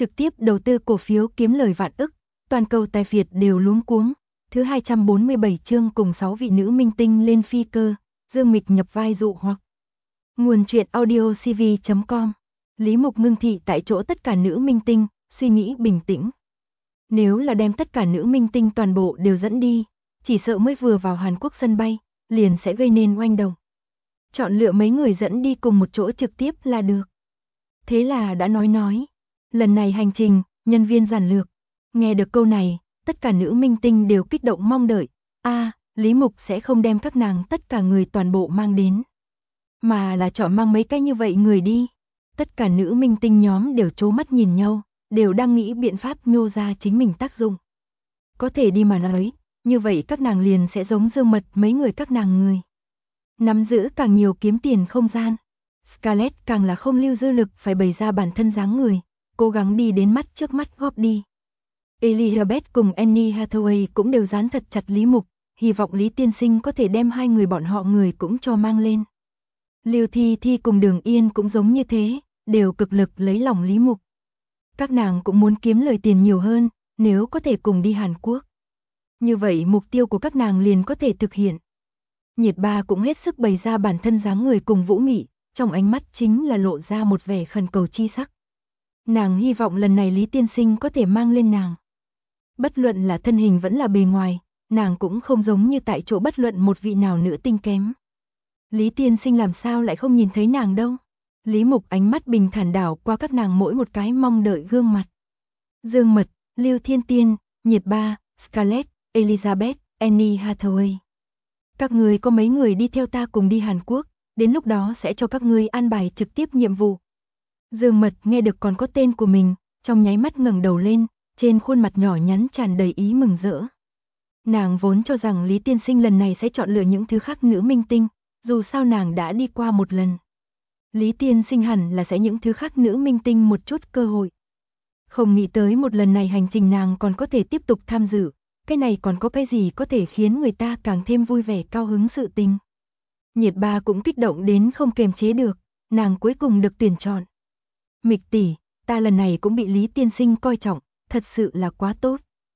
trực tiếp đầu tư cổ phiếu kiếm lời vạn ức, toàn cầu tài Việt đều luống cuống. Thứ 247 chương cùng 6 vị nữ minh tinh lên phi cơ, Dương Mịch nhập vai dụ hoặc. Nguồn truyện audio cv.com. Lý Mục ngưng thị tại chỗ tất cả nữ minh tinh, suy nghĩ bình tĩnh. Nếu là đem tất cả nữ minh tinh toàn bộ đều dẫn đi, chỉ sợ mới vừa vào Hàn Quốc sân bay, liền sẽ gây nên oanh động. Chọn lựa mấy người dẫn đi cùng một chỗ trực tiếp là được. Thế là đã nói. Lần này hành trình, nhân viên giản lược. Nghe được câu này, tất cả nữ minh tinh đều kích động mong đợi. Lý Mục sẽ không đem các nàng tất cả người toàn bộ mang đến, mà là chọn mang mấy cái như vậy người đi. Tất cả nữ minh tinh nhóm đều trố mắt nhìn nhau, đều đang nghĩ biện pháp nhô ra chính mình tác dụng. Có thể đi mà nói, như vậy các nàng liền sẽ giống Dương Mật mấy người các nàng người. Nắm giữ càng nhiều kiếm tiền không gian. Scarlett càng là không lưu dư lực phải bày ra bản thân dáng người, cố gắng đi đến mắt trước mắt góp đi. Elizabeth cùng Annie Hathaway cũng đều dán thật chặt Lý Mục, hy vọng Lý Tiên Sinh có thể đem hai người bọn họ người cũng cho mang lên. Lưu Thi Thi cùng Đường Yên cũng giống như thế, đều cực lực lấy lòng Lý Mục. Các nàng cũng muốn kiếm lời tiền nhiều hơn, nếu có thể cùng đi Hàn Quốc. Như vậy mục tiêu của các nàng liền có thể thực hiện. Nhiệt Ba cũng hết sức bày ra bản thân dáng người cùng vũ mị, trong ánh mắt chính là lộ ra một vẻ khẩn cầu chi sắc. Nàng hy vọng lần này Lý Tiên Sinh có thể mang lên nàng. Bất luận là thân hình vẫn là bề ngoài, nàng cũng không giống như tại chỗ bất luận một vị nào nữ tinh kém. Lý Tiên Sinh làm sao lại không nhìn thấy nàng đâu. Lý Mục ánh mắt bình thản đảo qua các nàng mỗi một cái mong đợi gương mặt. Dương Mật, Lưu Thiên Tiên, Nhiệt Ba, Scarlett, Elizabeth, Annie Hathaway. Các người có mấy người đi theo ta cùng đi Hàn Quốc, đến lúc đó sẽ cho các ngươi an bài trực tiếp nhiệm vụ. Dương Mật nghe được còn có tên của mình, trong nháy mắt ngẩng đầu lên, trên khuôn mặt nhỏ nhắn tràn đầy ý mừng rỡ. Nàng vốn cho rằng Lý Tiên Sinh lần này sẽ chọn lựa những thứ khác nữ minh tinh, dù sao nàng đã đi qua một lần. Lý Tiên Sinh hẳn là sẽ những thứ khác nữ minh tinh một chút cơ hội. Không nghĩ tới một lần này hành trình nàng còn có thể tiếp tục tham dự, cái này còn có cái gì có thể khiến người ta càng thêm vui vẻ cao hứng sự tình. Nhiệt Ba cũng kích động đến không kềm chế được, nàng cuối cùng được tuyển chọn. Mịch tỷ, ta lần này cũng bị Lý Tiên Sinh coi trọng, thật sự là quá tốt.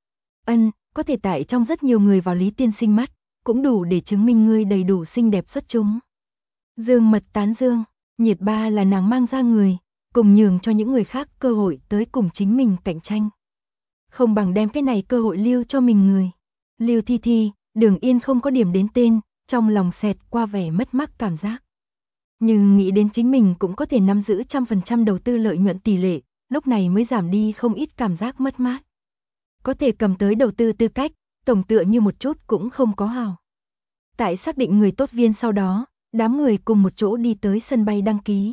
Có thể tại trong rất nhiều người vào Lý Tiên Sinh mắt, cũng đủ để chứng minh ngươi đầy đủ xinh đẹp xuất chúng. Dương Mật tán dương, Nhiệt Ba là nàng mang ra người, cùng nhường cho những người khác cơ hội tới cùng chính mình cạnh tranh. Không bằng đem cái này cơ hội lưu cho mình người. Lưu Thi Thi, Đường Yên không có điểm đến tên, trong lòng xẹt qua vẻ mất mát cảm giác. Nhưng nghĩ đến chính mình cũng có thể nắm giữ 100% đầu tư lợi nhuận tỷ lệ, lúc này mới giảm đi không ít cảm giác mất mát. Có thể cầm tới đầu tư tư cách, tổng tựa như một chút cũng không có hào. Tại xác định người tốt viên sau đó, đám người cùng một chỗ đi tới sân bay đăng ký.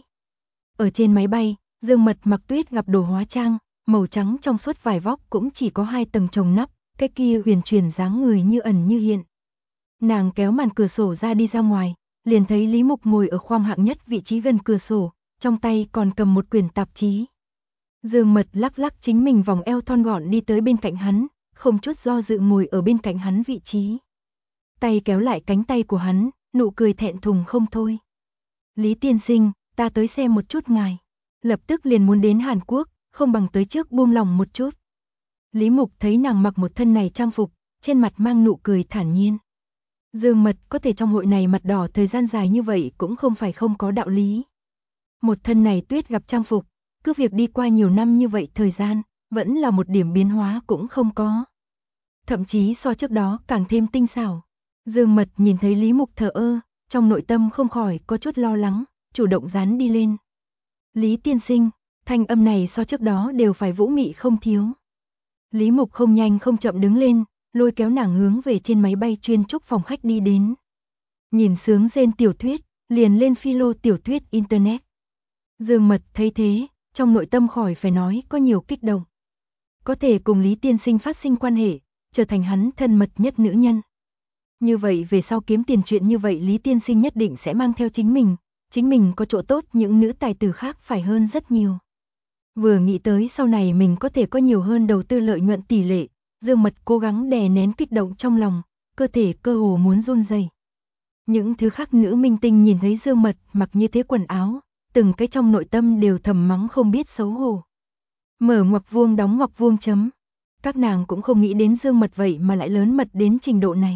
Ở trên máy bay, Dương Mật mặc tuyết gặp đồ hóa trang, màu trắng trong suốt vải vóc cũng chỉ có 2 tầng chồng nắp, cái kia huyền truyền dáng người như ẩn như hiện. Nàng kéo màn cửa sổ ra đi ra ngoài, liền thấy Lý Mục ngồi ở khoang hạng nhất vị trí gần cửa sổ, trong tay còn cầm một quyển tạp chí. Dương Mật lắc lắc chính mình vòng eo thon gọn đi tới bên cạnh hắn, không chút do dự ngồi ở bên cạnh hắn vị trí. Tay kéo lại cánh tay của hắn, nụ cười thẹn thùng không thôi. Lý Tiên Sinh, ta tới xem một chút ngài. Lập tức liền muốn đến Hàn Quốc, không bằng tới trước buông lòng một chút. Lý Mục thấy nàng mặc một thân này trang phục, trên mặt mang nụ cười thản nhiên. Dương Mật có thể trong hội này mặt đỏ thời gian dài như vậy cũng không phải không có đạo lý. Một thân này tuyết gặp trang phục, cứ việc đi qua nhiều năm như vậy thời gian, vẫn là một điểm biến hóa cũng không có. Thậm chí so trước đó càng thêm tinh xảo. Dương Mật nhìn thấy Lý Mục thờ ơ, trong nội tâm không khỏi có chút lo lắng, chủ động dán đi lên. Lý Tiên Sinh, thanh âm này so trước đó đều phải vũ mị không thiếu. Lý Mục không nhanh không chậm đứng lên, lôi kéo nàng hướng về trên máy bay chuyên trúc phòng khách đi đến. Nhìn sướng rên tiểu thuyết, liền lên philo tiểu thuyết internet. Dương Mật thấy thế, trong nội tâm khỏi phải nói có nhiều kích động. Có thể cùng Lý Tiên Sinh phát sinh quan hệ, trở thành hắn thân mật nhất nữ nhân. Như vậy về sau kiếm tiền chuyện như vậy Lý Tiên Sinh nhất định sẽ mang theo chính mình có chỗ tốt những nữ tài tử khác phải hơn rất nhiều. Vừa nghĩ tới sau này mình có thể có nhiều hơn đầu tư lợi nhuận tỷ lệ, Dương Mật cố gắng đè nén kích động trong lòng, cơ thể cơ hồ muốn run rẩy. Những thứ khác nữ minh tinh nhìn thấy Dương Mật mặc như thế quần áo, từng cái trong nội tâm đều thầm mắng không biết xấu hổ. Mở ngoặc vuông đóng ngoặc vuông chấm. Các nàng cũng không nghĩ đến Dương Mật vậy mà lại lớn mật đến trình độ này.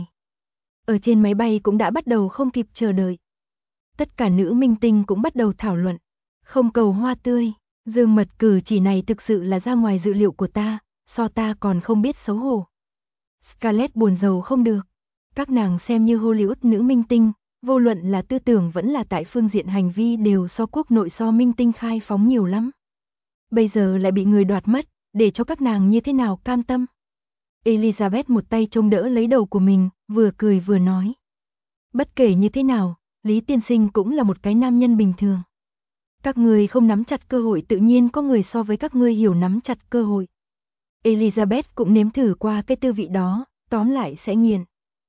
Ở trên máy bay cũng đã bắt đầu không kịp chờ đợi. Tất cả nữ minh tinh cũng bắt đầu thảo luận. Không cầu hoa tươi, Dương Mật cử chỉ này thực sự là ra ngoài dự liệu của ta, so ta còn không biết xấu hổ. Scarlett buồn rầu không được. Các nàng xem như Hollywood nữ minh tinh, vô luận là tư tưởng vẫn là tại phương diện hành vi đều so quốc nội so minh tinh khai phóng nhiều lắm. Bây giờ lại bị người đoạt mất, để cho các nàng như thế nào cam tâm. Elizabeth một tay trông đỡ lấy đầu của mình, vừa cười vừa nói. Bất kể như thế nào, Lý tiên sinh cũng là một cái nam nhân bình thường. Các người không nắm chặt cơ hội tự nhiên có người so với các ngươi hiểu nắm chặt cơ hội. Elizabeth cũng nếm thử qua cái tư vị đó, tóm lại sẽ nghiền.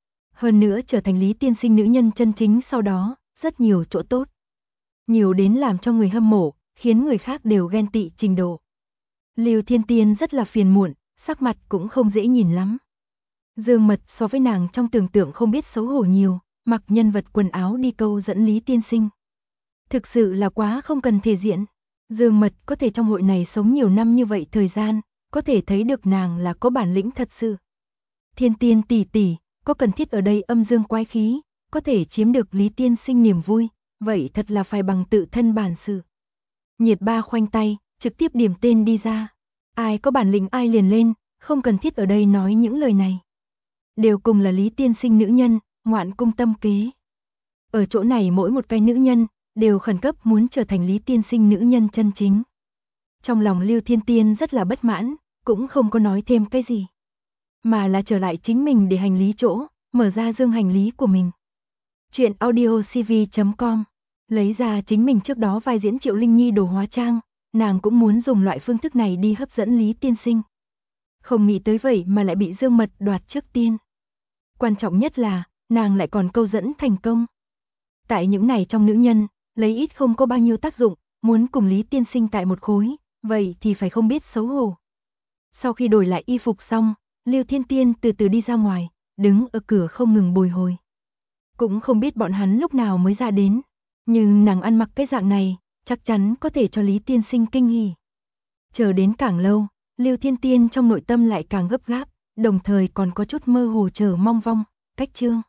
Hơn nữa trở thành Lý tiên sinh nữ nhân chân chính sau đó, rất nhiều chỗ tốt. Nhiều đến làm cho người hâm mộ, khiến người khác đều ghen tị trình độ. Lưu Thiên Tiên rất là phiền muộn, sắc mặt cũng không dễ nhìn lắm. Dương Mật so với nàng trong tưởng tượng không biết xấu hổ nhiều, mặc nhân vật quần áo đi câu dẫn Lý tiên sinh. Thực sự là quá không cần thể diện. Dương Mật có thể trong hội này sống nhiều năm như vậy thời gian, có thể thấy được nàng là có bản lĩnh thật sự. Thiên Tiên tỷ tỷ, có cần thiết ở đây âm dương quái khí, có thể chiếm được Lý tiên sinh niềm vui, vậy thật là phải bằng tự thân bản sự. Nhiệt Ba khoanh tay, trực tiếp điểm tên đi ra. Ai có bản lĩnh ai liền lên, không cần thiết ở đây nói những lời này. Đều cùng là Lý tiên sinh nữ nhân, ngoạn cung tâm kế. Ở chỗ này mỗi một cái nữ nhân, đều khẩn cấp muốn trở thành Lý tiên sinh nữ nhân chân chính. Trong lòng Lưu Thiên Tiên rất là bất mãn, cũng không có nói thêm cái gì. Mà là trở lại chính mình để hành lý chỗ, mở ra dương hành lý của mình. Chuyện audiocv.com. Lấy ra chính mình trước đó vai diễn Triệu Linh Nhi đồ hóa trang, nàng cũng muốn dùng loại phương thức này đi hấp dẫn Lý tiên sinh. Không nghĩ tới vậy mà lại bị Dương Mật đoạt trước tiên. Quan trọng nhất là, nàng lại còn câu dẫn thành công. Tại những này trong nữ nhân, lấy ít không có bao nhiêu tác dụng, muốn cùng Lý tiên sinh tại một khối, vậy thì phải không biết xấu hổ. Sau khi đổi lại y phục xong, Lưu Thiên Tiên từ từ đi ra ngoài, đứng ở cửa không ngừng bồi hồi. Cũng không biết bọn hắn lúc nào mới ra đến, nhưng nàng ăn mặc cái dạng này, chắc chắn có thể cho Lý tiên sinh kinh hỉ. Chờ đến càng lâu, Lưu Thiên Tiên trong nội tâm lại càng gấp gáp, đồng thời còn có chút mơ hồ chờ mong vong, cách chương.